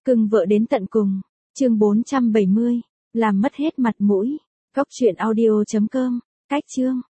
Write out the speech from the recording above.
Cưng vợ đến tận cùng. Chương 470. Làm mất hết mặt mũi. Góc truyện audio.com. Cách chương.